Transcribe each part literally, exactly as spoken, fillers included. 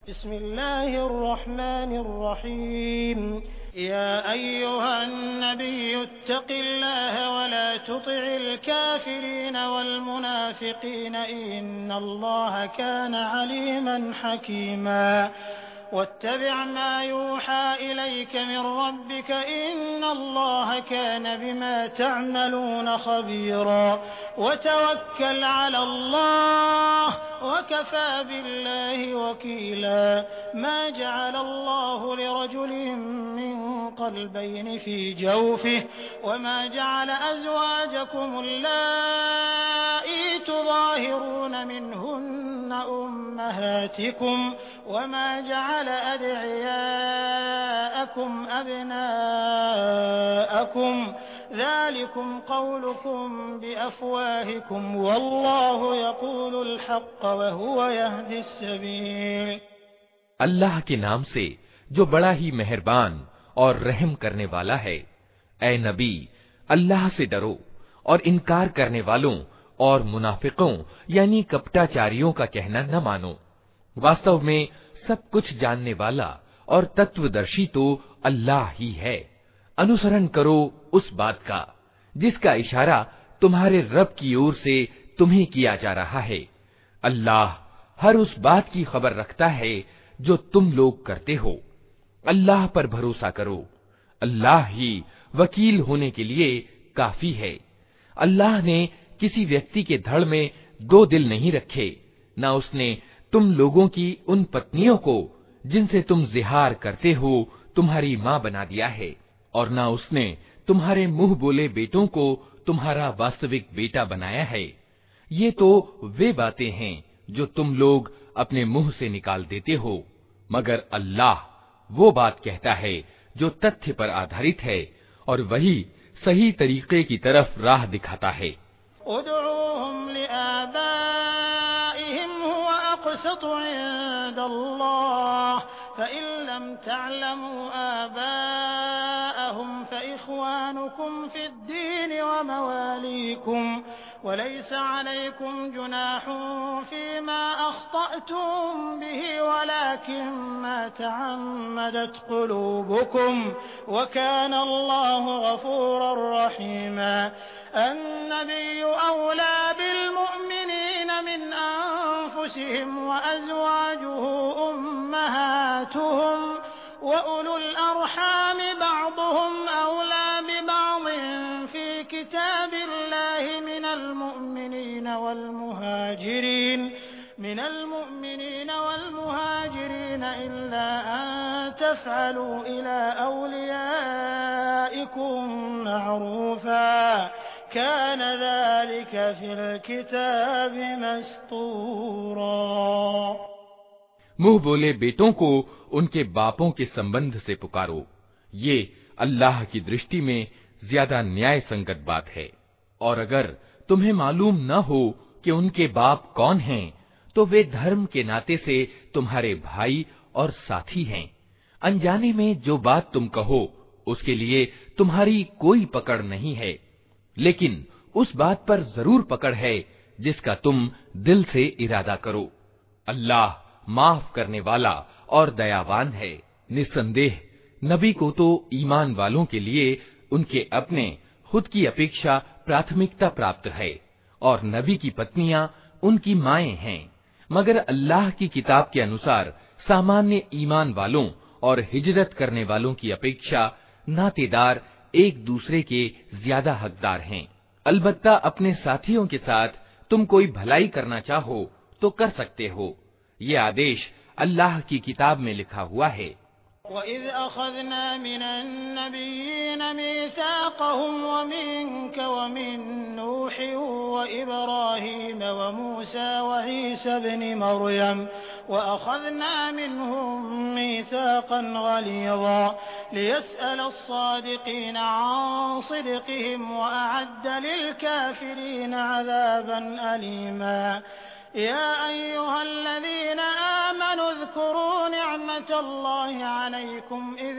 बिस्मिल्लाहिर्रहमानिर्रहीम या अय्युहन नबिय्यु इत्तक़िल्लाह वला तुति'ल काफ़िरीन वल मुनाफ़िक़ीन इन्नल्लाह कान अलीमन हकीमा वत्तबि' मा यूहा इलैक मिन रब्बिक इन्नल्लाह कान बिमा तअमलून ख़बीरा वतवक्कल अलल्लाह वकफ़ा बिल्लाहि वकीला मा जअलल्लाहु लिरजुलिन मिन क़ल्बैनि फ़ी जawfihi वमा जअल अज़वाजकुम अल्लाती तुज़ाहिरून मिनहुन्न उम्महातिकुम वमा जअल अदዒयाअकुम अब्नाअकुम ज़ालिकुम क़ौलुकुम बिअफ़वाहिकुम वल्लाहु यक़ूलुल हक़्क़ वहुव यहदिस सबील। अल्लाह के नाम से जो बड़ा ही मेहरबान और रहम करने वाला है। ऐ नबी, अल्लाह से डरो और इनकार करने वालों और मुनाफिकों यानी कपटाचारियों का कहना न मानो। वास्तव में सब कुछ जानने वाला और तत्वदर्शी तो अल्लाह ही है। अनुसरण करो उस बात का जिसका इशारा तुम्हारे रब की ओर से तुम्हें किया जा रहा है। अल्लाह हर उस बात की खबर रखता है जो तुम लोग करते हो। अल्लाह पर भरोसा करो, अल्लाह ही वकील होने के लिए काफी है। अल्लाह ने किसी व्यक्ति के धड़ में दो दिल नहीं रखे, न उसने तुम लोगों की उन पत्नियों को जिनसे तुम जिहार करते हो तुम्हारी मां बना दिया है, और न उसने तुम्हारे मुंह बोले बेटों को तुम्हारा वास्तविक बेटा बनाया है। ये तो वे बातें हैं जो तुम लोग अपने मुंह से निकाल देते हो, मगर अल्लाह वो बात कहता है जो तथ्य पर आधारित है और वही सही तरीके की तरफ राह दिखाता है। उदऊहुम लिआबाइहिम हुवा अक़सतु इंदल्लाह फ़इन लम तअलमू आबाअहुम फ़इख़्वानुकुम फ़िद्दीन व मवालीकुम वलैस अलैकुम जुनाहुन फ़ीमा अख़्तअतुम बिही वलाकिन मा तअम्मदत क़ुलूबुकुम व कान अल्लाहु गफ़ूरर रहीमा। अन्नबिय्यु औला बिल्मुअ्मिनीन मिन अन्फुसिहिम व अज़वाजुहु उम्महातुहुम व उलुल अर्हाम बअ्दुहुम औला बिबअ्दिन फ़ी किताबिल्लाहि मिनल मुअ्मिनीन वल मुहाजिरीन मिनल मुअ्मिनीन वल मुहाजिरीन इल्ला अन तफ़अलू इला औलियाइकुम मअरूफ़ा कान ज़ालिक फ़िल किताबि मस्तूरा। मुंह बोले बेटों को उनके बापों के संबंध से पुकारो, ये अल्लाह की दृष्टि में ज्यादा न्याय संगत बात है। और अगर तुम्हें मालूम न हो कि उनके बाप कौन हैं, तो वे धर्म के नाते से तुम्हारे भाई और साथी हैं। अनजाने में जो बात तुम कहो उसके लिए तुम्हारी कोई पकड़ नहीं है, लेकिन उस बात पर जरूर पकड़ है जिसका तुम दिल से इरादा करो। अल्लाह माफ करने वाला और दयावान है। निस्संदेह नबी को तो ईमान वालों के लिए उनके अपने खुद की अपेक्षा प्राथमिकता प्राप्त है और नबी की पत्नियां उनकी माएं हैं, मगर अल्लाह की किताब के अनुसार सामान्य ईमान वालों और हिजरत करने वालों की अपेक्षा नातेदार एक दूसरे के ज्यादा हकदार हैं। अलबत्ता अपने साथियों के साथ तुम कोई भलाई करना चाहो तो कर सकते हो। ये आदेश अल्लाह की किताब में लिखा हुआ है। वइज़ अख़ज़ना मिनन नबिय्यीन मीसाक़हुम व मिनक व मिन नूहिन व इब्राहीम व मूसा व ईसा इब्न मर्यम व अख़ज़ना मिनहुम मीसाक़न ग़लीज़ा लियस्अल अस्सादिक़ीन अन सिदक़िहिम व अअद्द लिलकाफ़िरीन अज़ाबन अलीमा। या अय्युहल्लज़ीन आमनू उज़्कुरू निअमतल्लाहि अलैकुम इज़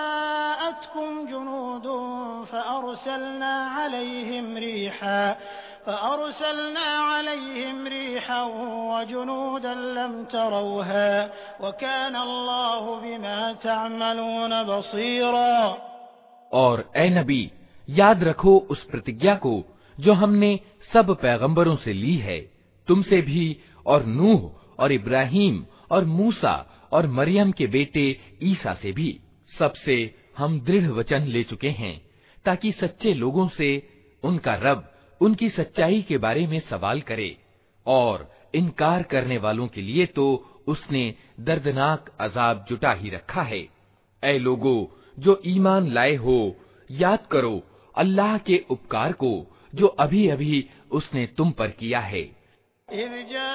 जाअतकुम जुनूदुन फ़अरसलना अलैहिम रीहान फ़अरसलना अलैहिम रिहन व जुनूदन लम तरौहा व काना अल्लाहु बिमा तअमलून बसीरा। और ए नबी, याद रखो उस प्रतिज्ञा को जो हमने सब पैगंबरों से ली है, तुमसे भी और नूह और इब्राहिम और मूसा और मरियम के बेटे ईसा से भी। सबसे हम दृढ़ वचन ले चुके हैं ताकि सच्चे लोगों से उनका रब उनकी सच्चाई के बारे में सवाल करे, और इनकार करने वालों के लिए तो उसने दर्दनाक अजाब जुटा ही रखा है। ऐ लोगो जो ईमान लाए हो, याद करो अल्लाह के उपकार को जो अभी अभी उसने तुम पर किया है। इज़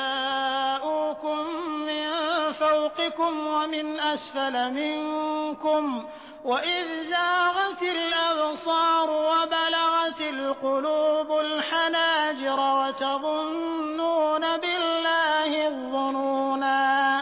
जाऊकुम मिन फ़ौक़िकुम व मिन अस्फ़ल मिनकुम व इज़ ज़ाग़तिल अबसार व बलग़तिल क़ुलूबुल हनाजिर व तज़ुन्नून बिल्लाहि ज़ुनूना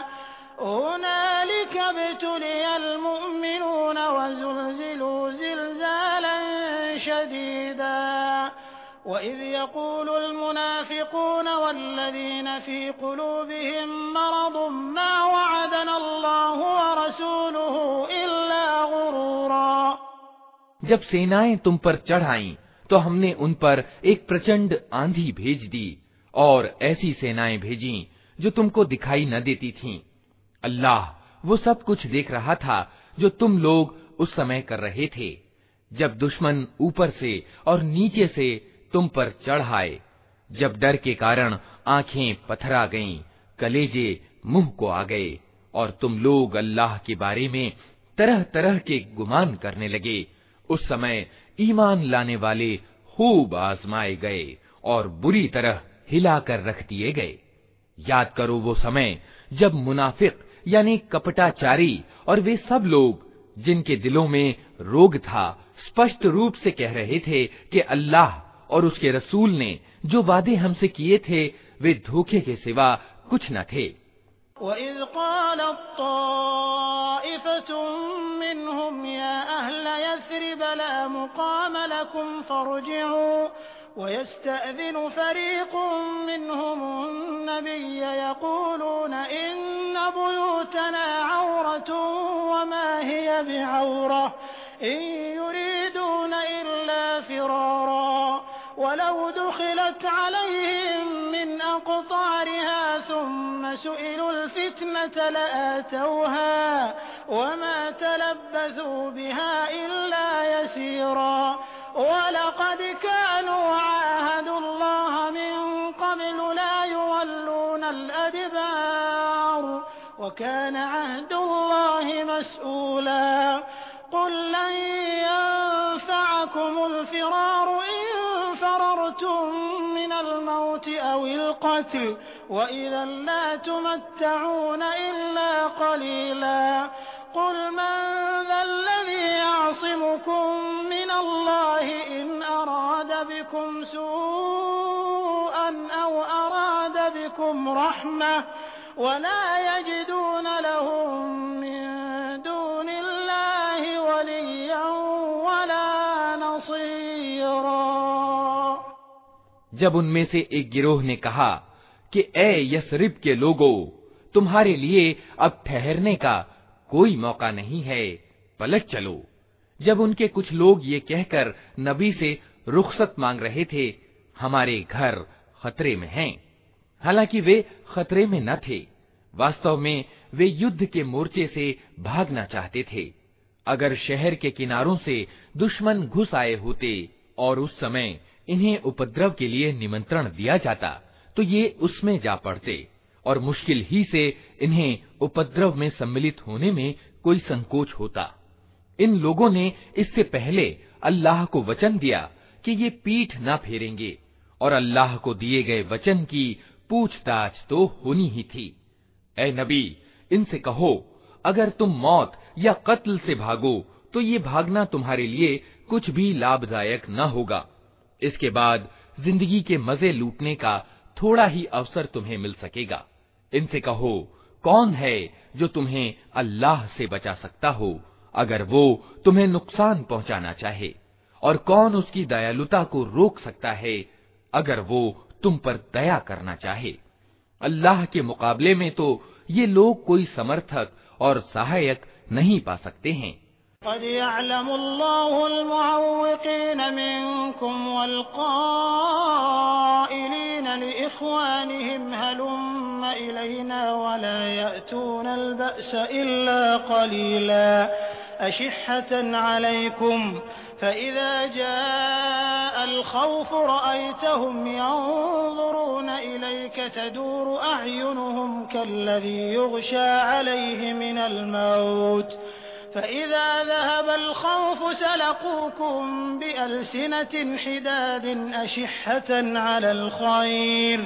हुनालिक इब्तुलियल मुअ्मिनून व ज़ुलज़िलू ज़िलज़ालन शदीदा वइज़ यक़ूलुल मुनाफ़िक़ून वल्लज़ीन फ़ी क़ुलूबिहिम मरदुन मा वअदना अल्लाहु व रसूलुहु इल्ला गुरूरा। जब सेनाएं तुम पर चढ़ आईं तो हमने उन पर एक प्रचंड आंधी भेज दी और ऐसी सेनाएं भेजीं जो तुमको दिखाई न देती थीं। अल्लाह वो सब कुछ देख रहा था जो तुम लोग उस समय कर रहे थे, जब दुश्मन ऊपर से और नीचे से तुम पर चढ़ आए, जब डर के कारण आंखें पथरा गईं, कलेजे मुंह को आ गए और तुम लोग अल्लाह के बारे में तरह तरह के गुमान करने लगे। उस समय ईमान लाने वाले खूब आजमाए गए और बुरी तरह हिलाकर रख दिए गए। याद करो वो समय जब मुनाफिक यानी कपटाचारी और वे सब लोग जिनके दिलों में रोग था स्पष्ट रूप से कह रहे थे कि अल्लाह और उसके रसूल ने जो वादे हमसे किए थे वे धोखे के सिवा कुछ न थे। वइज़ क़ालत ताइफ़तुम मिनहुम या अहल यस्रिब ला मुक़ाम लकुम फ़र्जिऊ वयस्तअज़िनु फ़रीक़ुम मिनहुमुन नबिय्य यक़ूलून इन्न बुयूतना औरतुन वमा हिय बिऔरह इन युरीदून इल्ला फ़िरारा वलौ दुख़िलत अलैहिम मिन अक़तारिहा थुम्म सुइलुल फ़ित्नत लआतौहा वमा तलब्बथू बिहा इल्ला यसीरा वलक़द कानू आहदुल्लाह मिन क़ब्लु ला युवल्लूनल अदबार वकान अहदुल्लाह मस्ऊला क़ुल लन यंफ़अकुमुल फ़िरारु इन फ़ररतुम मिनल मौति अविल क़त्ल वइज़न ला तुमत्तऊन इल्ला क़लीला क़ुल मन ज़ल्लज़ी यअसिमुकुम मिनल्लाहि इन अराद बिकुम सूअन औ अराद बिकुम रहमह वला यजिदून लहुम मिन दूनिल्लाहि वलिय्यन वला नसीरा। जब उनमें से एक गिरोह ने कहा कि ए यस्रिब के लोगो, तुम्हारे लिए अब ठहरने का कोई मौका नहीं है, पलट चलो। जब उनके कुछ लोग ये कहकर नबी से रुखसत मांग रहे थे, हमारे घर खतरे में हैं, हालांकि वे खतरे में न थे, वास्तव में वे युद्ध के मोर्चे से भागना चाहते थे। अगर शहर के किनारों से दुश्मन घुस आए होते और उस समय इन्हें उपद्रव के लिए निमंत्रण दिया जाता तो ये उसमें जा पड़ते और मुश्किल ही से इन्हें उपद्रव में सम्मिलित होने में कोई संकोच होता। इन लोगों ने इससे पहले अल्लाह को वचन दिया कि ये पीठ न फेरेंगे और अल्लाह को दिए गए वचन की पूछताछ तो होनी ही थी। ए नबी, इनसे कहो, अगर तुम मौत या कत्ल से भागो तो ये भागना तुम्हारे लिए कुछ भी लाभदायक न होगा। इसके बाद जिंदगी के मजे लूटने का थोड़ा ही अवसर तुम्हें मिल सकेगा। इनसे कहो, कौन है जो तुम्हें अल्लाह से बचा सकता हो अगर वो तुम्हें नुकसान पहुंचाना चाहे, और कौन उसकी दयालुता को रोक सकता है अगर वो तुम पर दया करना चाहे। अल्लाह के मुकाबले में तो ये लोग कोई समर्थक और सहायक नहीं पा सकते हैं। क़द यअलमुल्लाहुल मुअव्विक़ीन मिनकुम वल क़ाइलीन लिइख़वानिहिम हलुम्म इलैना वला यअतूनल बअस इल्ला क़लीला अशिह्हतन अलैकुम फ़इज़ा जाअल ख़ौफ़ु रअयतहुम यंज़ुरून इलैक तदूरु अ'युनुहुम कल्लज़ी युग़शा अलैहि मिनल मौत فإذا ذهب الخوف سلقوكم بألسنة حداد أشحة على الخير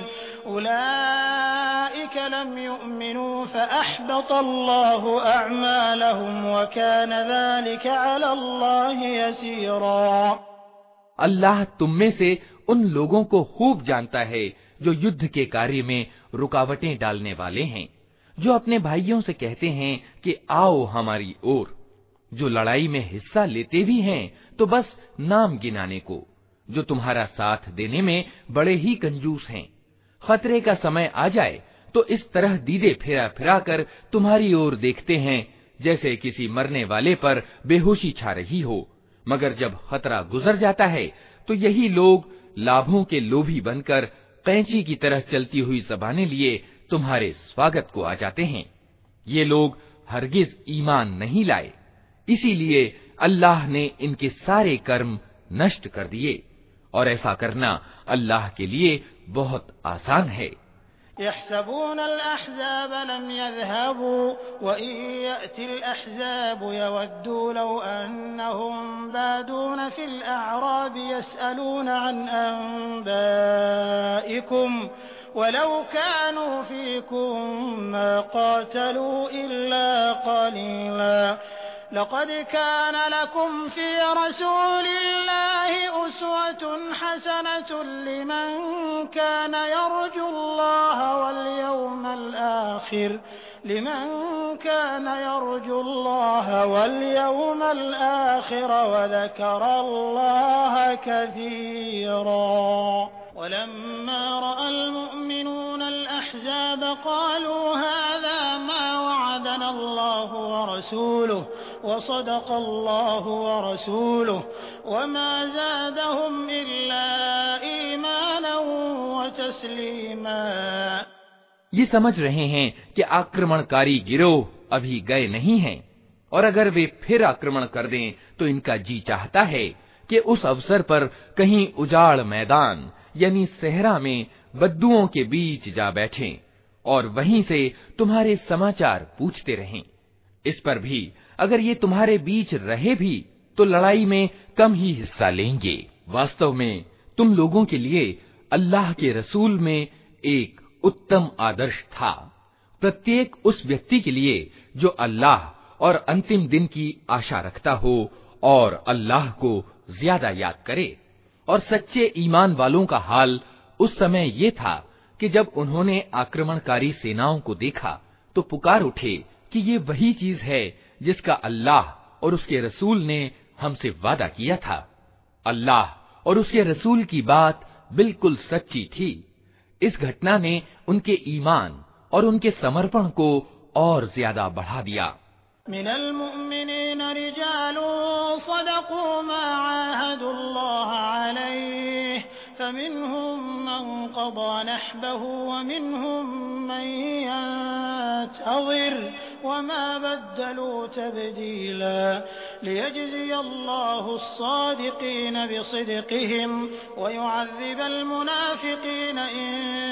أولئك لم يؤمنوا فأحبط الله أعمالهم وكان ذلك على الله يسيرا। अल्लाह तुम में से उन लोगों को खूब जानता है जो युद्ध के कार्य में रुकावटें डालने वाले हैं, जो अपने भाइयों से कहते हैं कि आओ हमारी ओर, जो लड़ाई में हिस्सा लेते भी हैं तो बस नाम गिनाने को, जो तुम्हारा साथ देने में बड़े ही कंजूस हैं। खतरे का समय आ जाए तो इस तरह दीदे फिरा फिरा कर तुम्हारी ओर देखते हैं जैसे किसी मरने वाले पर बेहोशी छा रही हो, मगर जब खतरा गुजर जाता है तो यही लोग लाभों के लोभी बनकर कैंची की तरह चलती हुई ज़बानें लिए तुम्हारे स्वागत को आ जाते हैं। ये लोग हरगिज ईमान नहीं लाए, इसीलिए अल्लाह ने इनके सारे कर्म नष्ट कर दिए, और ऐसा करना अल्लाह के लिए बहुत आसान है। यहसबूनल अहज़ाब लम यज़हबू व इन यअतिल अहज़ाबु यवद्दू लौ अन्नहुम बादून फिल अअराब यसअलून अन अंबाइकुम वलौ कानू फीकुम मा क़ातलू इल्ला क़लीला लक़द कान लकुम फ़ी रसूलिल्लाहि उस्वतुन हसनतुन लिमन कान यर्जुल्लाह वल यौमल आखिर लिमन कान यर्जुल्लाह वल यौमल आखिर व ज़करल्लाह कसीरा। वलम्मा रअल मुअ्मिनूनल अहज़ाब क़ालू हाज़ा मा वअदना अल्लाहु व रसूलुहु वसदक़ल्लाहु व रसूलुहु वमा ज़ादहुम इल्ला ईमानन व तस्लीमा। ये समझ रहे हैं कि आक्रमणकारी गिरोह अभी गए नहीं हैं, और अगर वे फिर आक्रमण कर दें तो इनका जी चाहता है कि उस अवसर पर कहीं उजाड़ मैदान यानी सहरा में बद्दुओं के बीच जा बैठें और वहीं से तुम्हारे समाचार पूछते रहें। इस पर भी अगर ये तुम्हारे बीच रहे भी तो लड़ाई में कम ही हिस्सा लेंगे। वास्तव में तुम लोगों के लिए अल्लाह के रसूल में एक उत्तम आदर्श था, प्रत्येक उस व्यक्ति के लिए जो अल्लाह और अंतिम दिन की आशा रखता हो और अल्लाह को ज्यादा याद करे। और सच्चे ईमान वालों का हाल उस समय ये था कि जब उन्होंने आक्रमणकारी सेनाओं को देखा तो पुकार उठे कि ये वही चीज है जिसका अल्लाह और उसके रसूल ने हमसे वादा किया था। अल्लाह और उसके रसूल की बात बिल्कुल सच्ची थी। इस घटना ने उनके ईमान और उनके समर्पण को और ज्यादा बढ़ा दिया। मिनल मुअ्मिनीन रिजालुन सदक़ू मा आहादुल्लाह अलैहि फमिनहुम मन क़दा नहबहु व मिनहुम मन यंतज़िर वमा बद्दलू तब्दीला लियजज़ियल्लाहु अस्सादिक़ीन बिसिदक़िहिम व युअज़्ज़िबल मुनाफ़िक़ीन इन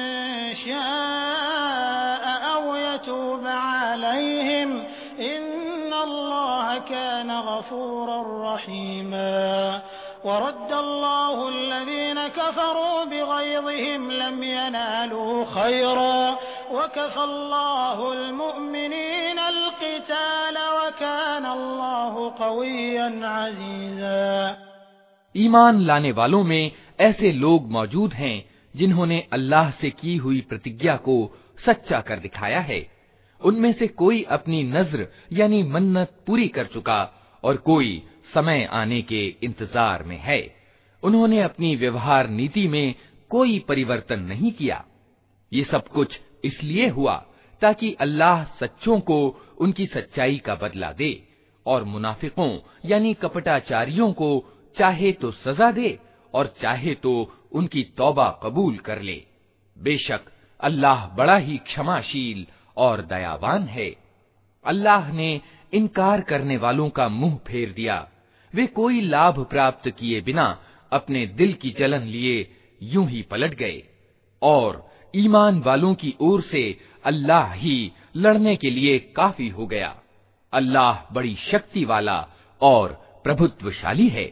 शाअ औ यतूब अलैहिम इन्नल्लाह कान गफूरर रहीमा। वरद्दल्लाहु अल्लज़ीन कफ़रू बिग़यज़िहिम लम यनालू खैरा वकफ़ल्लाहुल मुअ्मिनीनल क़िताल वकानल्लाहु क़विय्यन अज़ीज़ा। ईमान लाने वालों में ऐसे लोग मौजूद हैं जिन्होंने अल्लाह से की हुई प्रतिज्ञा को सच्चा कर दिखाया है। उनमें से कोई अपनी नज़्र यानी मन्नत पूरी कर चुका और कोई समय आने के इंतजार में है। उन्होंने अपनी व्यवहार नीति में कोई परिवर्तन नहीं किया। ये सब कुछ इसलिए हुआ ताकि अल्लाह सच्चों को उनकी सच्चाई का बदला दे और मुनाफिकों यानी कपटाचारियों को चाहे तो सजा दे और चाहे तो उनकी तौबा कबूल कर ले। बेशक अल्लाह बड़ा ही क्षमाशील और दयावान है। अल्लाह ने इनकार करने वालों का मुंह फेर दिया। वे कोई लाभ प्राप्त किए बिना अपने दिल की जलन लिए यूं ही पलट गए और ईमान वालों की ओर से अल्लाह ही लड़ने के लिए काफी हो गया। अल्लाह बड़ी शक्ति वाला और प्रभुत्वशाली है।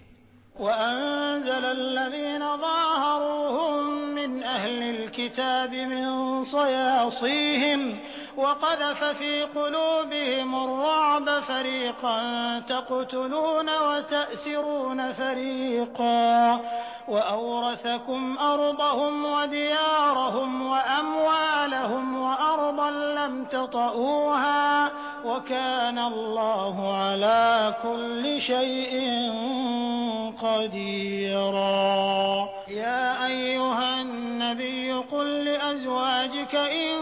वक़ज़फ़ फ़ी क़ुलूबिहिम अर्रअब फ़रीक़न तक़्तुलून व तअसिरून फ़रीक़न व औरसकुम अर्दहुम व दियारहुम व अमवालहुम व अर्दन लम ततऊहा व कान अल्लाहु अला कुल्लि शैइन क़दीरा। या अय्युहन नबिय्यु क़ुल लिअज़वाजिका इन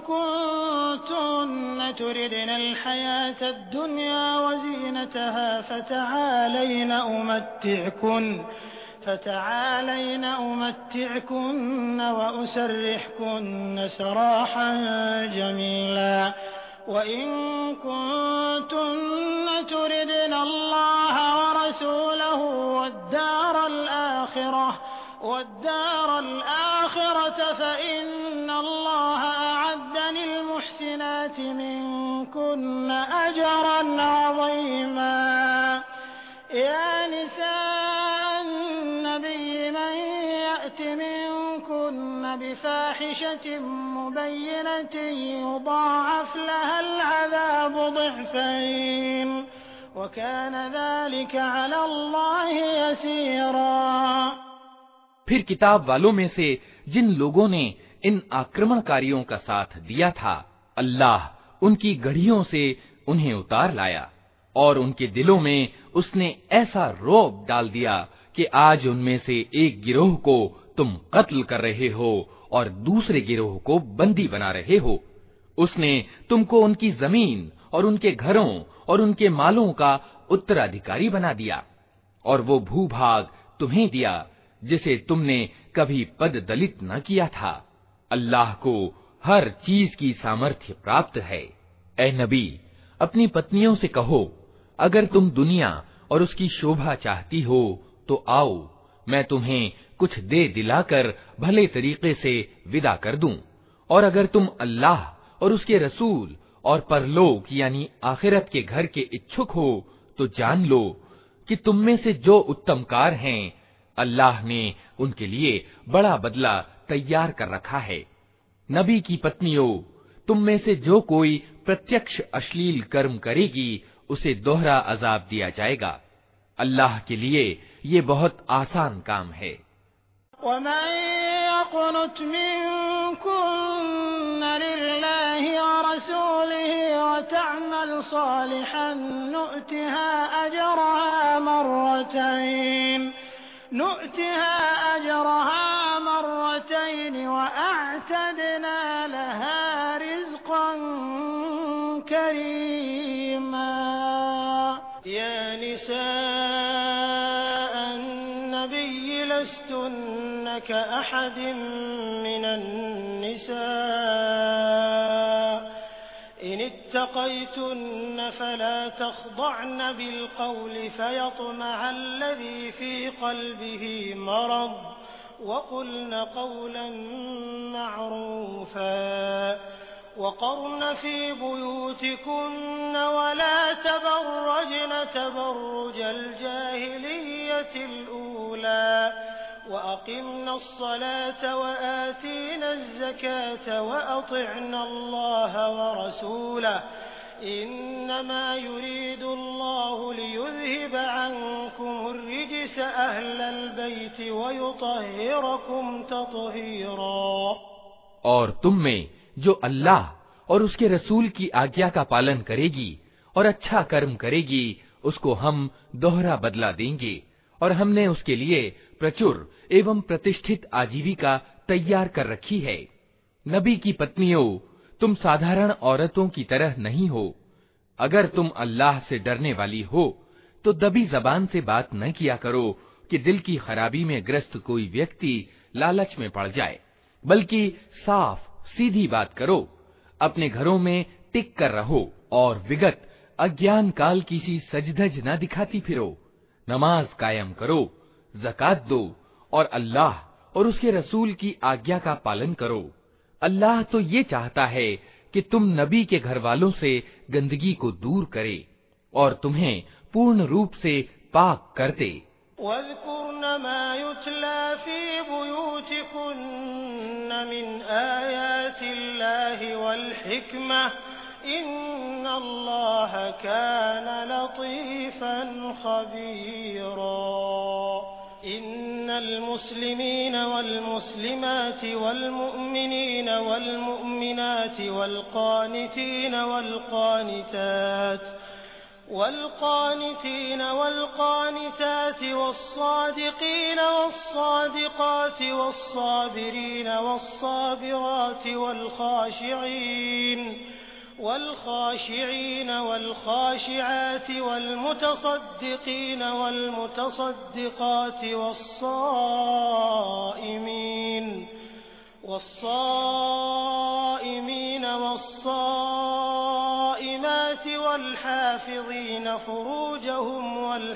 कुन्तुन्न तुरिदन अलहयात अद्दुन्या वज़ीनतहा फ़तआलैन उमत्तिअकुन फ़तआलैन उमत्तिअकुन वउसर्रिहकुन सराहन जमीला वइन कुन्तुन्न तुरिदन अल्लाह वरसूलहु वद्दारल आखिरह वद्दारल आखिरत फ़इन्न अल्लाह अअद्द लिलमुहसिनाति मिनकुन्न अजरन अज़ीमा। या निसाअन नबिय्य मन यअति मिनकुन्न बिफ़ाहिशतिन मुबय्यनतिन युضाअफ़ लहल अज़ाबु ضिअफ़ैन व कान ज़ालिक अला अल्लाहि यसीरा। फिर किताब वालों में से जिन लोगों ने इन आक्रमणकारियों का साथ दिया था, अल्लाह उनकी गढ़ियों से उन्हें उतार लाया और उनके दिलों में उसने ऐसा रौब डाल दिया कि आज उनमें से एक गिरोह को तुम कत्ल कर रहे हो और दूसरे गिरोह को बंदी बना रहे हो। उसने तुमको उनकी जमीन और उनके घरों और उनके मालों का उत्तराधिकारी बना दिया और वो भूभाग तुम्हें दिया जिसे तुमने कभी पद दलित न किया था। अल्लाह को हर चीज की सामर्थ्य प्राप्त है। ए नबी, अपनी पत्नियों से कहो, अगर तुम दुनिया और उसकी शोभा चाहती हो तो आओ, मैं तुम्हें कुछ दे दिलाकर भले तरीके से विदा कर दूं। और अगर तुम अल्लाह और उसके रसूल और परलोक यानी आखिरत के घर के इच्छुक हो तो जान लो कि तुम में से जो उत्तमकार हैं, अल्लाह ने उनके लिए बड़ा बदला तैयार कर रखा है। नबी की पत्नियों, तुम में से जो कोई प्रत्यक्ष अश्लील कर्म करेगी उसे दोहरा अजाब दिया जाएगा। अल्लाह के लिए ये बहुत आसान काम है। वमन यक़नुत मिनकुन्न लिल्लाहि व रसूलिहि व तअमल सालिहन नुअतिहा अजरहा मर्रतैन नुअतिहा अजरहा मर्रतैन व अअतदना लहा रिज़क़न करीमा। या निसाअन नबिय्य लस्तुन्न कअहदिन मिनन निसा इन इत्तक़यतुन्न फला तख़दअन बिलक़ौल फ़यत्मअ अल्लज़ी फ़ी क़ल्बिही मरद वक़ुल्न क़ौलन मअरूफ़ा वक़र्न फ़ी बुयूतिकुन्न वला तबर्रजन तबर्रुजल जाहिलिय्यतिल ऊला वअक़िम्न अस्सलात वआतीन अज़्ज़कात वअतिअन अल्लाह वरसूलह इन्नमा युरीदु अल्लाहु लियुज़हिब अन्कुमुर रिज्स अहलल बैत वयुतहिरकुम तत्हीरा। और तुम में जो अल्लाह और उसके रसूल की आज्ञा का पालन करेगी और अच्छा कर्म करेगी, उसको हम दोहरा बदला देंगे और हमने उसके लिए प्रचुर एवं प्रतिष्ठित आजीविका तैयार कर रखी है। नबी की पत्नियों, तुम साधारण औरतों की तरह नहीं हो। अगर तुम अल्लाह से डरने वाली हो तो दबी जबान से बात न किया करो कि दिल की खराबी में ग्रस्त कोई व्यक्ति लालच में पड़ जाए, बल्कि साफ सीधी बात करो। अपने घरों में टिक कर रहो और विगत अज्ञान काल की सी सजधज न दिखाती फिरो। नमाज कायम करो, ज़कात दो और अल्लाह और उसके रसूल की आज्ञा का पालन करो। अल्लाह तो ये चाहता है कि तुम नबी के घर वालों से गंदगी को दूर करे और तुम्हें पूर्ण रूप से पाक कर दे। वज़्कुरन मा युतला फी बुयूतिकुन्न मिन आयातिल्लाहि वल हिक्मह इन्नल्लाह कान लतीफन खबीरा। इन्नल मुस्लिमीन वल मुस्लिमाति वल मुअ्मिनीन वल मुअ्मिनाति वल क़ानितीन वल क़ानितात والقانتين والقانتات والصادقين والصادقات والصابرين والصابرات والخاشعين والخاشعين والخاشعات والمتصدقين والمتصدقات والصائمين والصائمين والصائمات والحافظين فروجهم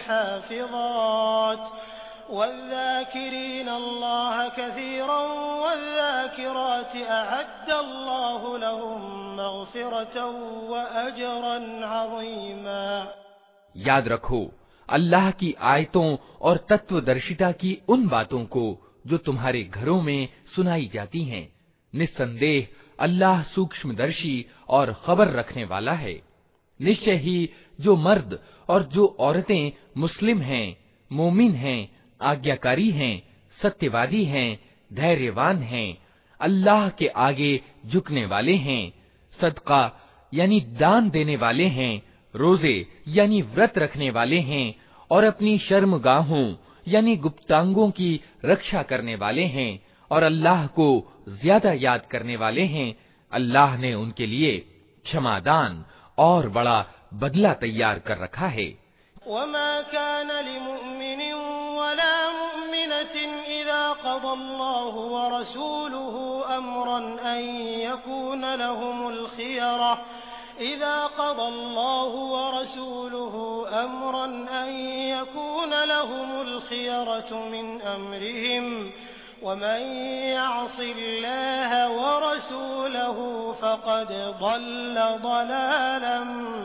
والحافظات والذاكرين الله كثيرا والذاكرات أعد الله لهم مغفرة وأجرا عظيما। याद रखो अल्लाह की आयतों और तत्वदर्शिता की उन बातों को जो तुम्हारे घरों में सुनाई जाती हैं। निस्संदेह अल्लाह सूक्ष्मदर्शी और खबर रखने वाला है। निश्चय ही जो मर्द और जो औरतें मुस्लिम हैं, मोमिन हैं, आज्ञाकारी हैं, सत्यवादी हैं, धैर्यवान हैं, अल्लाह के आगे झुकने वाले हैं, सदका यानी दान देने वाले हैं, रोजे यानी व्रत रखने वाले हैं और अपनी शर्मगाहों यानी गुप्तांगों की रक्षा करने वाले हैं और अल्लाह को ज्यादा याद करने वाले हैं, अल्लाह ने उनके लिए क्षमादान और बड़ा बदला तैयार कर रखा है। वमा कान लिमुमिनिन वला मुमिनतिन इज़ा क़ज़ल्लाहु व रसूलुहु अम्रन अन यकून लहुमुल खियरा इज़ा क़ज़ल्लाहु व रसूलुहु अम्रन अन यकून लहुमुल खियरतु मिन अम्रिहिम वमन यअसिल्लाह व रसूलहु फ़क़द ضل ضلالا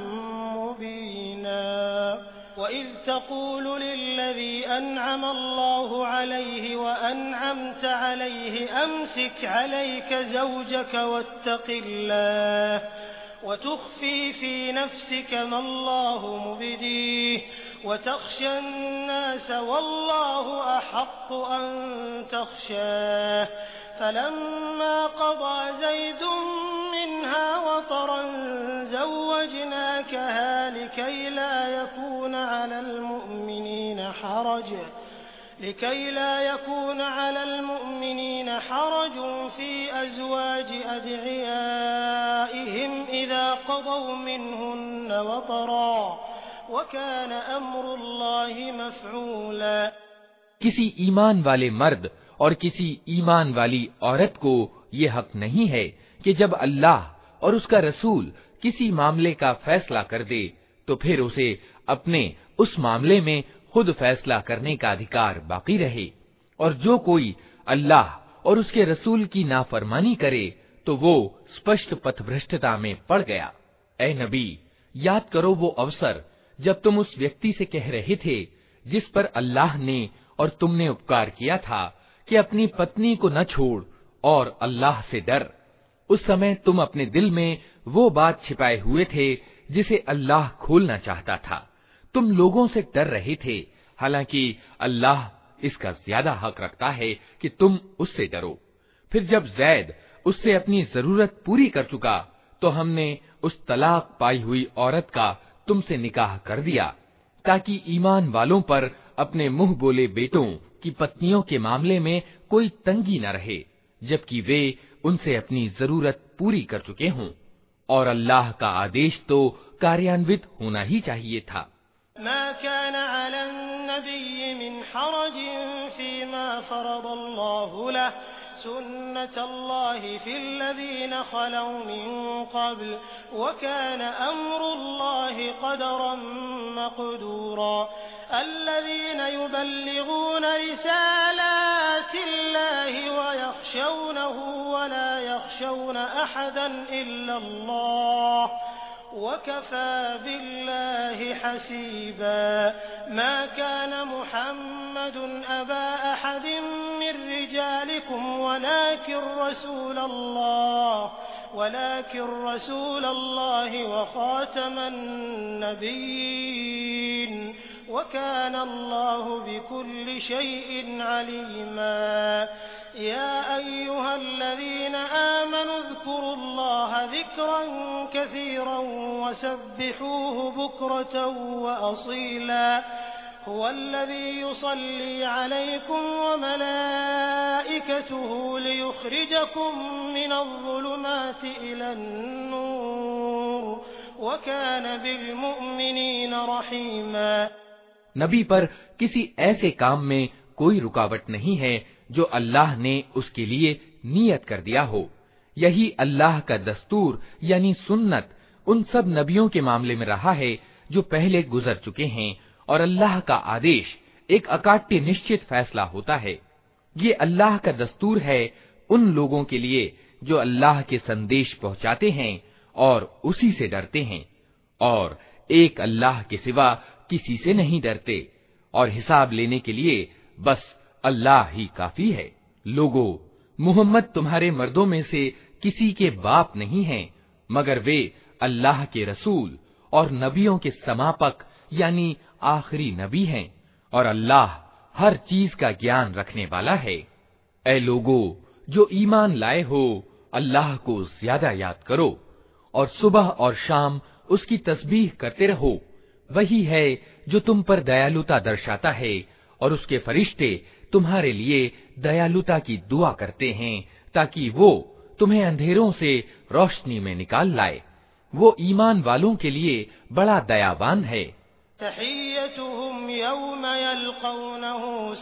मुबीना। وإذ تقول للذي أنعم الله عليه وأنعمت عليه أمسك عليك زوجك واتق الله وتخفي في نفسك ما الله مبديه وتخشى الناس والله أحق أن تخشاه فلما قضى زيد منها وطرا زوجناكها لكي لا يكون على المؤمنين حرج لكي لا يكون على المؤمنين حرج في أزواج أدعيائهم إذا قضوا منهن وطرا وكان أمر الله مفعولا। किसी ईमान वाले मर्द और किसी ईमान वाली औरत को ये हक नहीं है कि जब अल्लाह और उसका रसूल किसी मामले का फैसला कर दे तो फिर उसे अपने उस मामले में खुद फैसला करने का अधिकार बाकी रहे। और जो कोई अल्लाह और उसके रसूल की नाफरमानी करे तो वो स्पष्ट पथभ्रष्टता में पड़ गया। ऐ नबी, याद करो वो अवसर जब तुम उस व्यक्ति से कह रहे थे जिस पर अल्लाह ने और तुमने उपकार किया था कि अपनी पत्नी को न छोड़ और अल्लाह से डर। उस समय तुम अपने दिल में वो बात छिपाए हुए थे जिसे अल्लाह खोलना चाहता था। तुम लोगों से डर रहे थे, हालांकि अल्लाह इसका ज्यादा हक रखता है कि तुम उससे डरो। फिर जब जैद उससे अपनी जरूरत पूरी कर चुका तो हमने उस तलाक पाई हुई औरत का तुमसे निकाह कर दिया ताकि ईमान वालों पर अपने मुंह बोले बेटों की पत्नियों के मामले में कोई तंगी न रहे। जबकि वे उनसे अपनी जरूरत पूरी कर चुके हों, और अल्लाह का आदेश तो कार्यान्वित होना ही चाहिए था। मा कान अला नबी मिन हरज फीमा फरदल्लाहु लह सुन्नतल्लाहि फिल्लज़ीन खलौ मिन क़ब्ल व कान अम्रुल्लाहि क़दरन मक़दूरा अल्लज़ीन युबल्लिगून रिसालातिल्लाहि व यख़शौनहु व ला यख़शौन अहदन इल्लल्लाह वकफ़ा बिल्लाहि हसीबा मा कान मुहम्मदुन अबा अहदिन मिन रिजालिकुम वलाकिन रसूलल्लाह वलाकिन रसूलल्लाहि व ख़ातमन नबिय्यीन वकान अल्लाहु बिकुल्लि शैइन अलीमा या अय्युहल्लज़ीन आमनू ज़्कुरुल्लाह ज़िक्रन कसीरन वसब्बिहूहु बुक्रतन व असीला हुवल्लज़ी युसल्ली अलैकुम व मलाइकतुहु लियुख़रिजकुम मिनज़्ज़ुलुमाति इलन्नूर व कान बिलमुअ्मिनीन रहीमा। नबी पर किसी ऐसे काम में कोई रुकावट नहीं है जो अल्लाह ने उसके लिए नियत कर दिया हो। यही अल्लाह का दस्तूर यानी सुन्नत उन सब नबियों के मामले में रहा है जो पहले गुजर चुके हैं, और अल्लाह का आदेश एक अकाट्य निश्चित फैसला होता है। ये अल्लाह का दस्तूर है उन लोगों के लिए जो अल्लाह के संदेश पहुंचाते हैं और उसी से डरते हैं, और एक अल्लाह के सिवा किसी से नहीं डरते, और हिसाब लेने के लिए बस अल्लाह ही काफी है। लोगो, मुहम्मद तुम्हारे मर्दों में से किसी के बाप नहीं हैं, मगर वे अल्लाह के रसूल और नबियों के समापक यानी आखिरी नबी हैं, और अल्लाह हर चीज का ज्ञान रखने वाला है। ऐ लोगो जो ईमान लाए हो, अल्लाह को ज्यादा याद करो और सुबह और शाम उसकी तस्बीह करते रहो। वही है जो तुम पर दयालुता दर्शाता है, और उसके फरिश्ते तुम्हारे लिए दयालुता की दुआ करते हैं ताकि वो तुम्हें अंधेरों से रोशनी में निकाल लाए। वो ईमान वालों के लिए बड़ा दयावान है। तहिय्यतुहुम यौम यल्क़ौनहु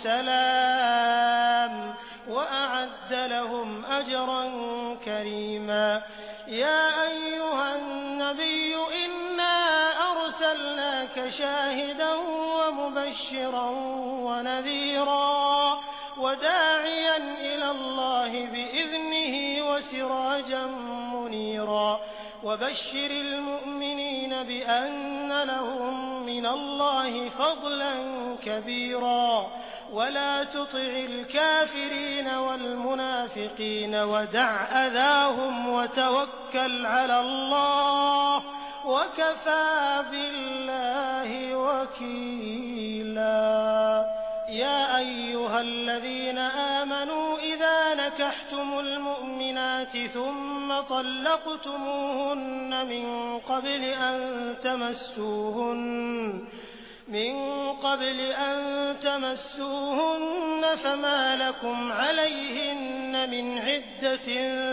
सलाम व अअद्द लहुम अजरन करीमा या अय्युहन नबिय्यु इन्ना अर्सलनाका शाहिदन व मुबश्शिरन व नज़ीरा व दा'iयन इलल्लाहि बिइज़निहि व सिराजन मुनीरा वबश्शिरिल मुअ्मिनीन बिअन्न लहुम मिनल्लाहि फ़ज़लन कबीरा वला तुति'ल काफ़िरीन वल मुनाफ़िक़ीन वदअ अज़ाहुम वतवक्कल अलल्लाह वकफ़ा बिल्लाहि वकीला या अय्युहल्लज़ीन आमनू इज़ा नकहतुमुल मुअ्मिनाति थुम्मा तल्लक़तुमूहुन्न मिन क़ब्लि अन तमस्सूहुन्न من قبل أن تمسوهن فما لكم عليهن من عدة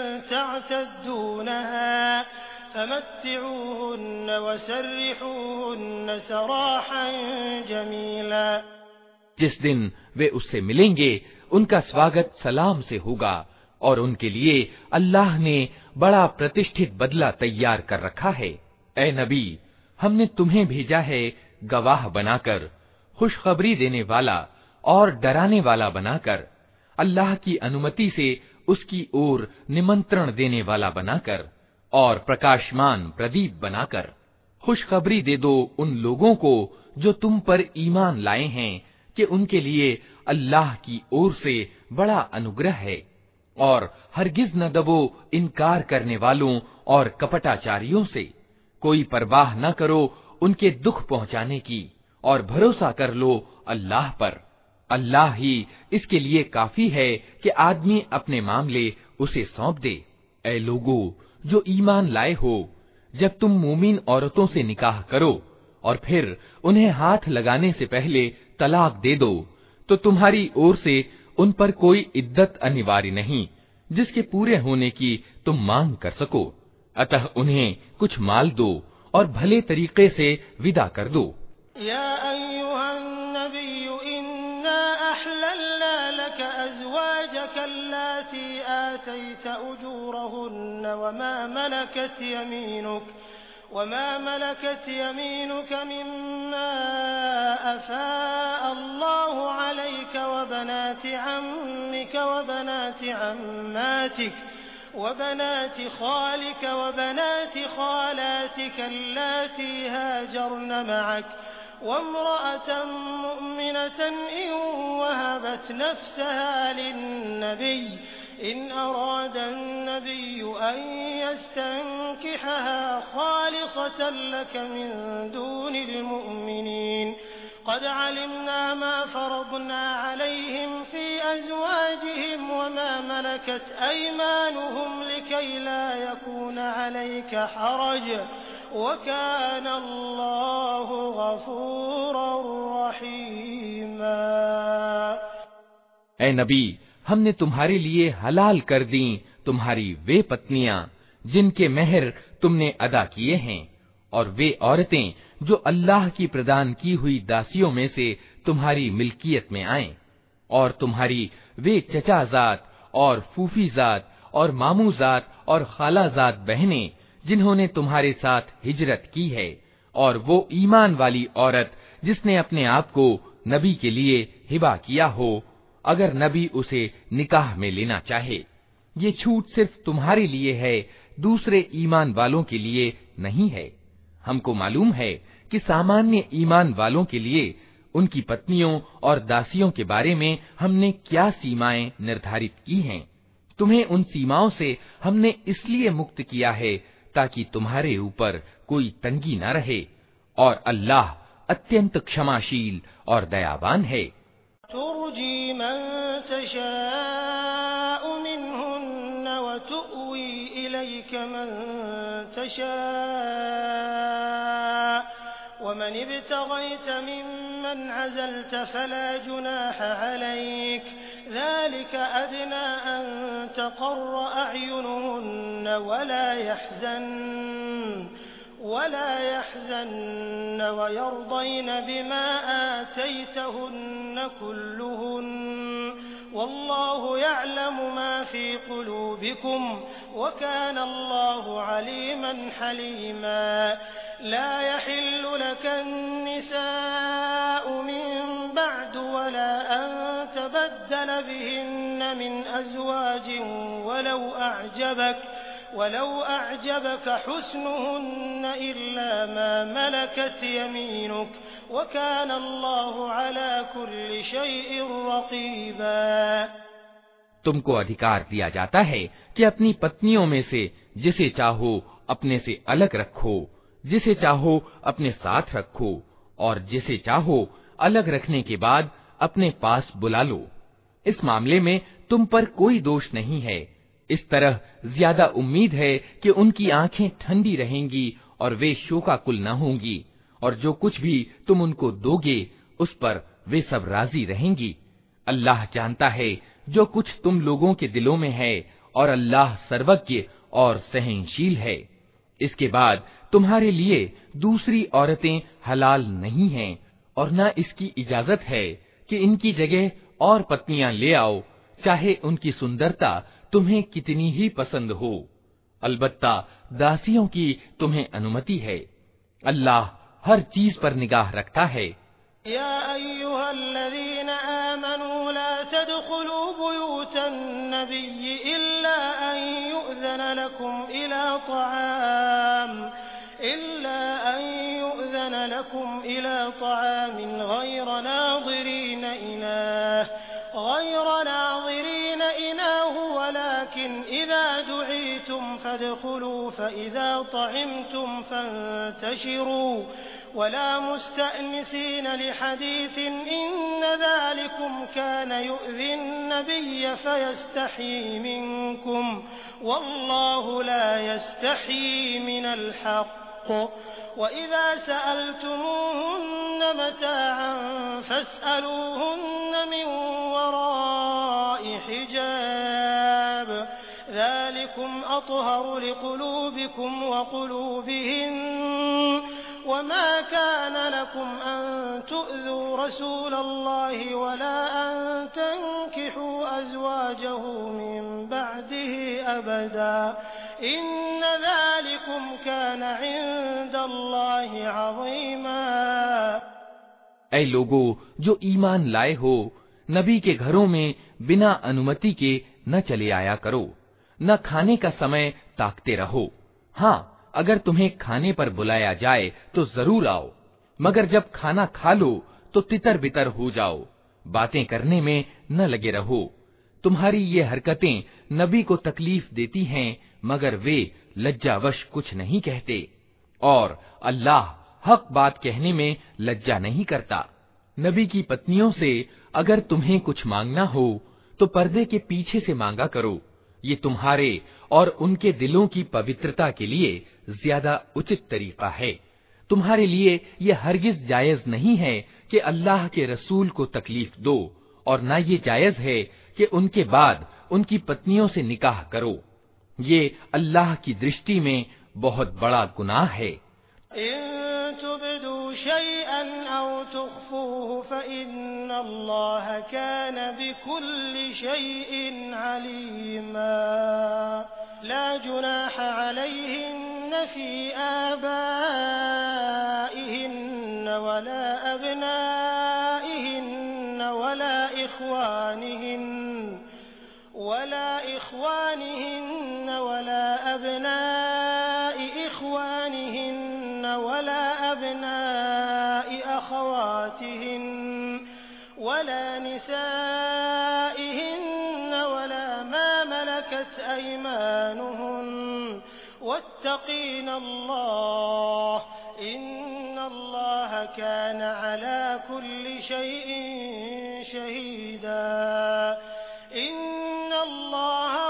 تعتدونها فمتعوهن وسرحوهن سراحا جميلا। जिस दिन वे उससे मिलेंगे उनका स्वागत सलाम से होगा, और उनके लिए अल्लाह ने बड़ा प्रतिष्ठित बदला तैयार कर रखा है। ऐ नबी, हमने तुम्हें भेजा है गवाह बनाकर, खुशखबरी देने वाला और डराने वाला बनाकर, अल्लाह की अनुमति से उसकी ओर निमंत्रण देने वाला बनाकर, और प्रकाशमान प्रदीप बनाकर। खुशखबरी दे दो उन लोगों को जो तुम पर ईमान लाए हैं कि उनके लिए अल्लाह की ओर से बड़ा अनुग्रह है, और हरगिज न दबो इनकार करने वालों और कपटाचारियों से। कोई परवाह न करो उनके दुख पहुंचाने की, और भरोसा कर लो अल्लाह पर। अल्लाह ही इसके लिए काफी है कि आदमी अपने मामले उसे सौंप दे। ऐ लोगो जो ईमान लाए हो, जब तुम मोमिन औरतों से निकाह करो और फिर उन्हें हाथ लगाने से पहले तलाक दे दो, तो तुम्हारी ओर से उन पर कोई इद्दत अनिवार्य नहीं, जिसके पूरे होने की तुम मांग कर सको। अतः उन्हें कुछ माल दो और भले तरीके से विदा कर दो। या अय्युहन नबिय्यु इन्ना अहलल्ना लक अज़वाजक अल्लाती आतैत उजूरहुन्न वमा मलकत यमीनुक वमा मलकत यमीनुक मिम्मा अफ़ा अल्लाहु अलैक वबनाति अम्मिक वबनाति अम्मातिक वबनाति खालिक वबनाति खालातिक अल्लाती हाजरन मअक वम्रअतन मुअमिनतन इन वहबत नफ्सहा लिन्नबिय्य इन अरादा अन्नबिय्यु अन यस्तंकिहहा खालिसतन लक मिन दूनिल मुअमिनीन क़द अलिमना मा फ़रज़ना अलैहिम फ़ी अज़वाजिहिम वमा मलकत अयमानुहुम लिकई ला यकून अलैक हरज वकान अल्लाहु गफ़ूरर रहीमा। ऐ नबी, हमने तुम्हारे लिए हलाल कर दी तुम्हारी वे पत्नियां जिनके मेहर तुमने अदा किए हैं, और वे औरतें जो अल्लाह की प्रदान की हुई दासियों में से तुम्हारी मिल्कियत में आएं, और तुम्हारी वे चचाजात और फूफीजात और मामूजात और खालाजात बहनें जिन्होंने तुम्हारे साथ हिजरत की है, और वो ईमान वाली औरत जिसने अपने आप को नबी के लिए हिबा किया हो, अगर नबी उसे निकाह में लेना चाहे। ये छूट सिर्फ तुम्हारे लिए है, दूसरे ईमान वालों के लिए नहीं है। हमको मालूम है कि सामान्य ईमान वालों के लिए उनकी पत्नियों और दासियों के बारे में हमने क्या सीमाएं निर्धारित की हैं। तुम्हें उन सीमाओं से हमने इसलिए मुक्त किया है ताकि तुम्हारे ऊपर कोई तंगी न रहे, और अल्लाह अत्यंत क्षमाशील और दयावान है। तुरजी मन तशाअ मिनहुन्न व तुअवी इलैक मन तशाअ व मन इब्तगैत मिम्मन अज़लत फला जुनाह अलैक ज़ालिक अदना अन तक़र्र अअयुनुहुन्न वला यहज़न वला यहज़न व यरदैन बिमा आतैतहुन्न कुल्लुहुन्न वल्लाहु यअलमु मा फ़ी क़ुलूबिकुम व कान अल्लाहु अलीमन हलीमा। ला यहिल्लु लकन निसाअ मिन बअद वला अन तबद्दल बिहिन्न मिन अज़वाजिन वलौ अअजबक वलौ अअजबक हुस्नुहुन्न इल्ला मा मलकत यमीनुक व कान अल्लाहु अला कुल्लि शैइन रक़ीबा। तुमको अधिकार दिया जाता है कि अपनी पत्नियों में से जिसे चाहो अपने से अलग रखो, जिसे चाहो अपने साथ रखो, और जिसे चाहो अलग रखने के बाद अपने पास बुला लो। इस मामले में तुम पर कोई दोष नहीं है। इस तरह ज्यादा उम्मीद है कि उनकी आंखें ठंडी रहेंगी और वे शोकाकुल न होंगी, और जो कुछ भी तुम उनको दोगे उस पर वे सब राजी रहेंगी। अल्लाह जानता है जो कुछ तुम लोगों के दिलों में है, और अल्लाह सर्वज्ञ और सहनशील है। इसके बाद तुम्हारे लिए दूसरी औरतें हलाल नहीं हैं, और न इसकी इजाजत है कि इनकी जगह और पत्नियां ले आओ, चाहे उनकी सुंदरता तुम्हें कितनी ही पसंद हो। अलबत्ता दासियों की तुम्हें अनुमति है। अल्लाह हर चीज पर निगाह रखता है। या अय्युहल्लज़ीना आमनू ला तदखुलू बुयूतन नबिय्यि इल्ला अन युअज़न लकुम इला तआम इल्ला अन युअज़न लकुम इला तआमिन गैर नाज़िरीन इनाह गैर नाज़िरीन इनाह वलाकिन इज़ा दुईतुम फदखुलू फइज़ा तअमतुम फंतशिरू वला मुस्तअनिसीन लिहदीस इन्न ज़ालिकुम कान युअज़ी अन्नबिय्य फयस्तही मिनकुम वल्लाहु ला यस्तही मिनल हक़्क़ वइज़ा सअलतुमूहुन्न मताअन फस्अलूहुन्न मिन वराइ हिजाब अत्हरु लिकुलूबिकुम व कुलूबिहिन वमा कान लकुम अन तु'ज़ू रसूलल्लाहि वला अन तंकिहू अज़वाजहू मिन बअदिही अबदा इन्न ज़ालिकुम कान इंदल्लाहि अज़ीमा। ऐ लोगो जो ईमान लाए हो, नबी के घरों में बिना अनुमति के न चले आया करो, न खाने का समय ताकते रहो। हाँ, अगर तुम्हें खाने पर बुलाया जाए तो जरूर आओ, मगर जब खाना खा लो तो तितर बितर हो जाओ, बातें करने में न लगे रहो। तुम्हारी ये हरकतें नबी को तकलीफ देती हैं, मगर वे लज्जावश कुछ नहीं कहते, और अल्लाह हक बात कहने में लज्जा नहीं करता। नबी की पत्नियों से अगर तुम्हें कुछ मांगना हो तो पर्दे के पीछे से मांगा करो, ये तुम्हारे और उनके दिलों की पवित्रता के लिए ज्यादा उचित तरीका है। तुम्हारे लिए ये हरगिज जायज नहीं है कि अल्लाह के रसूल को तकलीफ दो, और न ये जायज है कि उनके बाद उनकी पत्नियों से निकाह करो। ये अल्लाह की दृष्टि में बहुत बड़ा गुनाह है। ला जुनाह अलैहिन्न फी आबाइहिन्न वला अबनाइहिन्न वला इख्वानिहिन्न वला इख्वानिहिन्न वला अबनाइ इख्वानिहिन्न वला अबनाइ अखवातिहिन्न वला निसाइहिन्न वला मा मलकत अयमानुहुन्न वत्तक़ीन अल्लाह इन्नल्लाह कान अला कुल्लि शैइन शहीदा। इन्नल्लाह व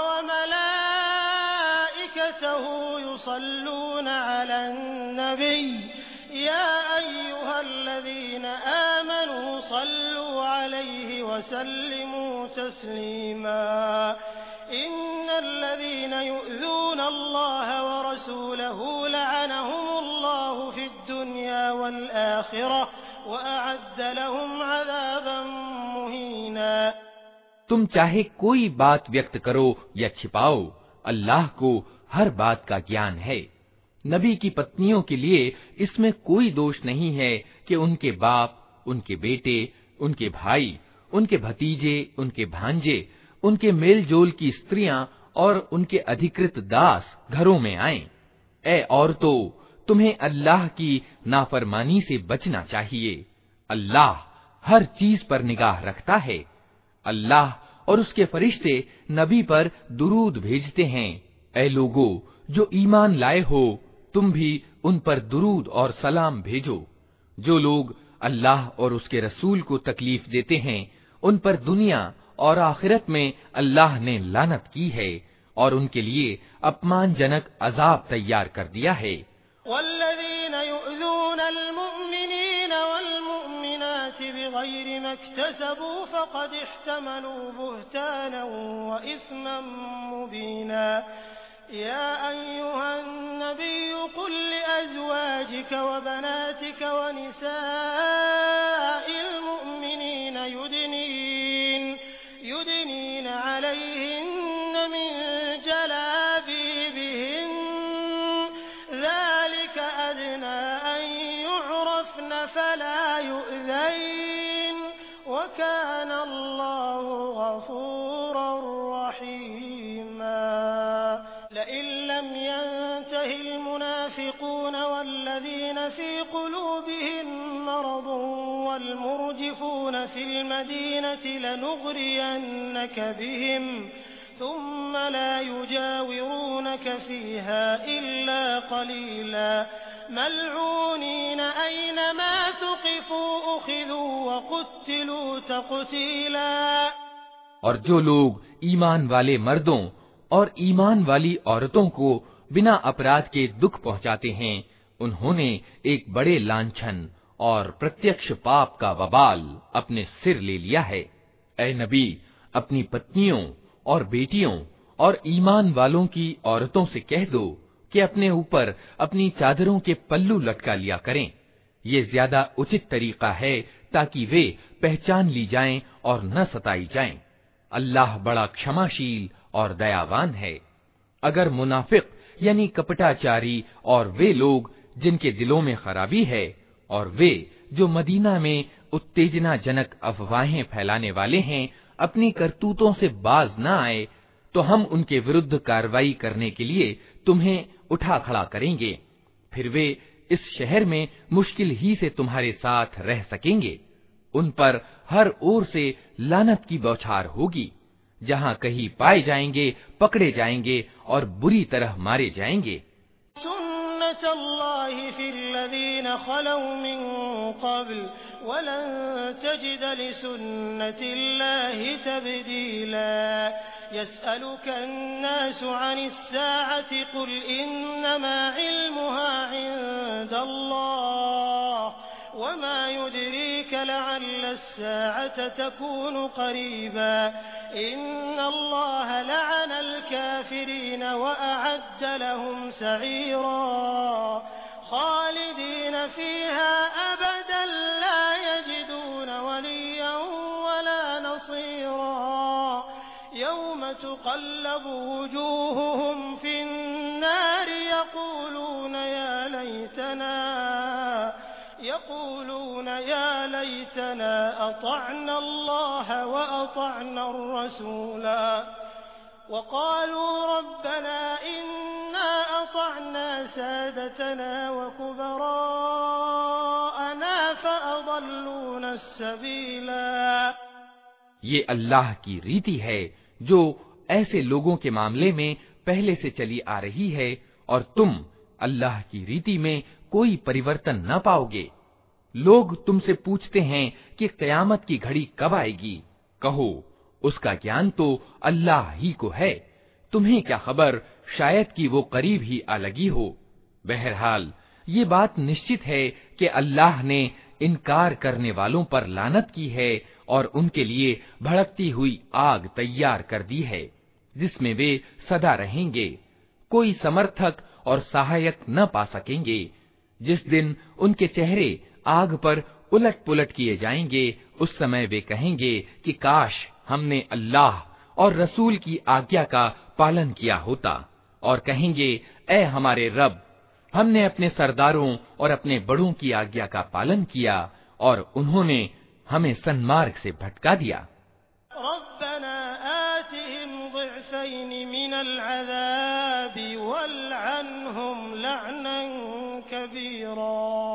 मलाइकतहु युसल्लूना अलन नबी या अय्युहल्लज़ीन आमनू सल्लू अलैहि व सल्लिमू तस्लीमा। इन्नल्लज़ीन यु'ज़ूना अल्लाह व रसूलहु लअनहुमुल्लाहु फिद्दुन्या वल आखिरह व अअद्द लहुम अज़ाबन मुहीना। तुम चाहे कोई बात व्यक्त करो या छिपाओ, अल्लाह को हर बात का ज्ञान है। नबी की पत्नियों के लिए इसमें कोई दोष नहीं है कि उनके बाप, उनके बेटे, उनके भाई, उनके भतीजे, उनके भांजे, उनके मेलजोल की स्त्रियां और उनके अधिकृत दास घरों में आएं। ऐ औरतों, तुम्हें अल्लाह की नाफरमानी से बचना चाहिए। अल्लाह हर चीज पर निगाह रखता है। अल्लाह और उसके फरिश्ते नबी पर दुरूद भेजते हैं। ऐ लोगो जो ईमान लाए हो, तुम भी उन पर दुरूद और सलाम भेजो। जो लोग अल्लाह और उसके रसूल को तकलीफ देते हैं, उन पर दुनिया और आखिरत में अल्लाह ने लानत की है और उनके लिए अपमानजनक अजाब तैयार कर दिया है। वल्लज़ीन यु'ज़ून अल-मुअमिनीन वल-मुअमिनाति बिग़ैरि मक्तसबू फ़क़द इह्तमलू बुहतानन व इस्मन मुबीना। या अय्युहन नबिय्यु क़ुल लिअज़वाजिक व बनातिक व निसाइल मुअमिनीन युदनीन युदनीन अलैहिन्न मिन जलाबीबिहिन ज़ालिक अदना अन यु'रफ़न फला यु'ज़ैन व कान अल्लाहु गफ़ूरर रहीमा। लइन लम यंतहिल मुनाफ़िक़ून वल्लज़ीन फ़ी क़ुलूबिहिम मरदुन वल्मुर्जिफ़ून फ़िल मदीनति लनुग़रियन्नक बिहिम ثم لا يجاورونك فيها إلا قليلا ملعونين أينما ثقفوا أخذوا وقتلوا تقتيلا। और जो लोग ईमान वाले मर्दों और ईमान वाली औरतों को बिना अपराध के दुख पहुंचाते हैं, उन्होंने एक बड़े लांछन और प्रत्यक्ष पाप का वबाल अपने सिर ले लिया है। ऐ नबी, अपनी पत्नियों और बेटियों और ईमान वालों की औरतों से कह दो कि अपने ऊपर अपनी चादरों के पल्लू लटका लिया करें। ये ज्यादा उचित तरीका है ताकि वे पहचान ली जाएं और न सताई जाएं। अल्लाह बड़ा क्षमाशील और दयावान है। अगर मुनाफिक यानी कपटाचारी और वे लोग जिनके दिलों में खराबी है और वे जो मदीना में उत्तेजनाजनक अफवाहें फैलाने वाले हैं अपनी करतूतों से बाज न आए तो हम उनके विरुद्ध कार्रवाई करने के लिए तुम्हें उठा खड़ा करेंगे। फिर वे इस शहर में मुश्किल ही से तुम्हारे साथ रह सकेंगे। उन पर हर ओर से लानत की बौछार होगी। जहाँ कहीं पाए जाएंगे पकड़े जाएंगे और बुरी तरह मारे जाएंगे। सुन्नतल्लाहि फिल्लज़ीना खलौ मिन क़ब्ल वलन तजिद लिसुन्नतिल्लाहि तब्दीला यसअलुका अन्नासु अनिस्साअति क़ुल इन्नमा इल्मुहा इंदल्लाह वमा युद्रीका लअल्लस्साअत तकूनु क़रीबा इन्नल्लाह लअनल काफ़िरीन वअअद्द लहुम सईरा खालिदीन फ़ीहा अबदन ला यजिदून वलिय्यन वला नसीरा यौम तुक़ल्लबु वुजूहुहुम फ़िन्नार यक़ूलून या लैतना यक़ूलून या लैतना अतअना अल्लाह व अतअना अर्रसूला वक़ालू रब्बना इन्ना अतअना सादतना व कुबराअना फ़अضलूना अस्सबीला। ये अल्लाह की रीति है जो ऐसे लोगों के मामले में पहले से चली आ रही है और तुम अल्लाह की रीति में कोई परिवर्तन न पाओगे। लोग तुमसे पूछते हैं कि क़यामत की घड़ी कब आएगी। कहो उसका ज्ञान तो अल्लाह ही को है। तुम्हें क्या खबर शायद कि वो करीब ही आ लगी हो। बहरहाल ये बात निश्चित है कि अल्लाह ने इनकार करने वालों पर लानत की है और उनके लिए भड़कती हुई आग तैयार कर दी है जिसमें वे सदा रहेंगे। कोई समर्थक और सहायक न पा सकेंगे। जिस दिन उनके चेहरे आग पर उलट पुलट किए जाएंगे उस समय वे कहेंगे कि काश हमने अल्लाह और रसूल की आज्ञा का पालन किया होता और कहेंगे ऐ हमारे रब हमने अपने सरदारों और अपने बड़ों की आज्ञा का पालन किया और उन्होंने हमें सन्मार्ग से भटका दिया। रब्बना आतिहिम ज़िअफ़ैन मिनल अज़ाबि वल्अन्हुम लअनन कबीरा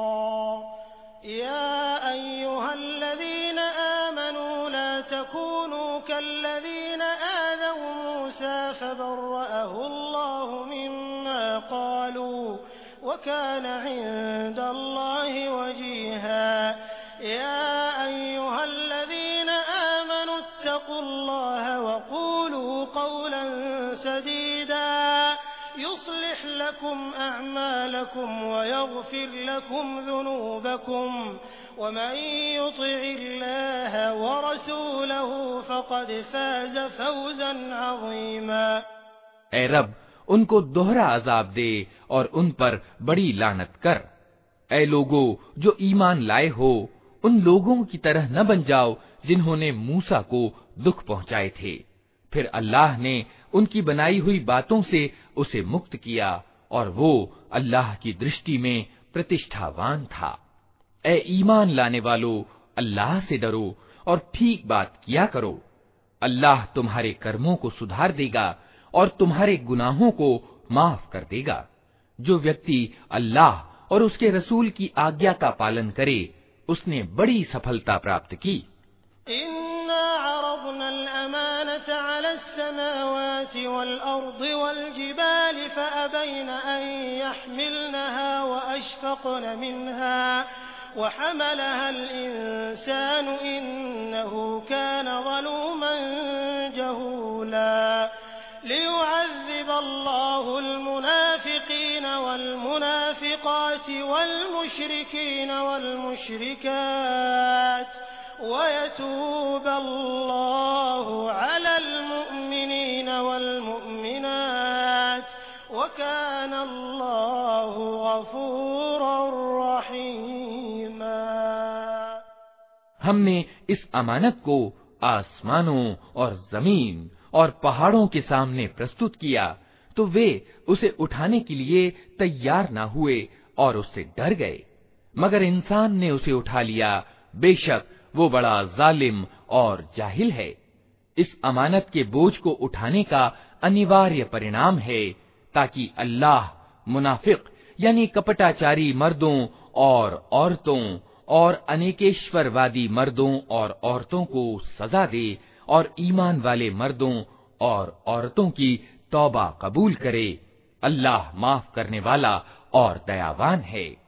या अय्युहल्लज़ीना आमनू ला तकूनू कल्लज़ीना आज़व मूसा फबर्रअहु अल्लाहु मिम्मा क़ालू वकान इंदल्लाहि वजीहा या अय्युहल्लज़ीना आमनू इत्तक़ुल्लाह वक़ूलू क़ौलन सदीदा युस्लिह लकुम अअमालकुम वयग़फिर लकुम ज़ुनूबकुम वमन युतिइल्लाह वरसूलहु फ़क़द फ़ाज़ फ़ौज़न अज़ीमा। ऐ रब उनको दोहरा अज़ाब दे और उन पर बड़ी लानत कर। ऐ लोगो जो ईमान लाए हो उन लोगों की तरह न बन जाओ जिन्होंने मूसा को दुख पहुंचाए थे। फिर अल्लाह ने उनकी बनाई हुई बातों से उसे मुक्त किया और वो अल्लाह की दृष्टि में प्रतिष्ठावान था। ऐ ईमान लाने वालों अल्लाह से डरो और ठीक बात किया करो। अल्लाह तुम्हारे कर्मों को सुधार देगा और तुम्हारे गुनाहों को माफ कर देगा। जो व्यक्ति अल्लाह और उसके रसूल की आज्ञा का पालन करे उसने बड़ी सफलता प्राप्त की। इन्ना अरज़नल अमानता अलस समावाति वल अर्दि वल जिबालि फअबैन अन यहमिलनहा व अशफक़न मिन्हा व हमलहल इंसानु इन्नहु कान ज़लूमन जहूला लियुअज़्ज़िब अल्लाहुल मुनाफ़िक़ीन वल मुनाफ़िक़ाति वल मुशरिकीन वल मुशरिकात वयतूब अल्लाहु अलल मुअमिनीन वल मुअमिनात अल्लाहु गफूरुर रहीमा। हमने इस अमानत को आसमानों और जमीन और पहाड़ों के सामने प्रस्तुत किया तो वे उसे उठाने के लिए तैयार न हुए और उससे डर गए, मगर इंसान ने उसे उठा लिया। बेशक वो बड़ा जालिम और जाहिल है। इस अमानत के बोझ को उठाने का अनिवार्य परिणाम है ताकि अल्लाह मुनाफिक यानी कपटाचारी मर्दों और औरतों और अनेकेश्वरवादी मर्दों और औरतों को सजा दे और ईमान वाले मर्दों और औरतों की तौबा कबूल करे। अल्लाह माफ करने वाला और दयावान है।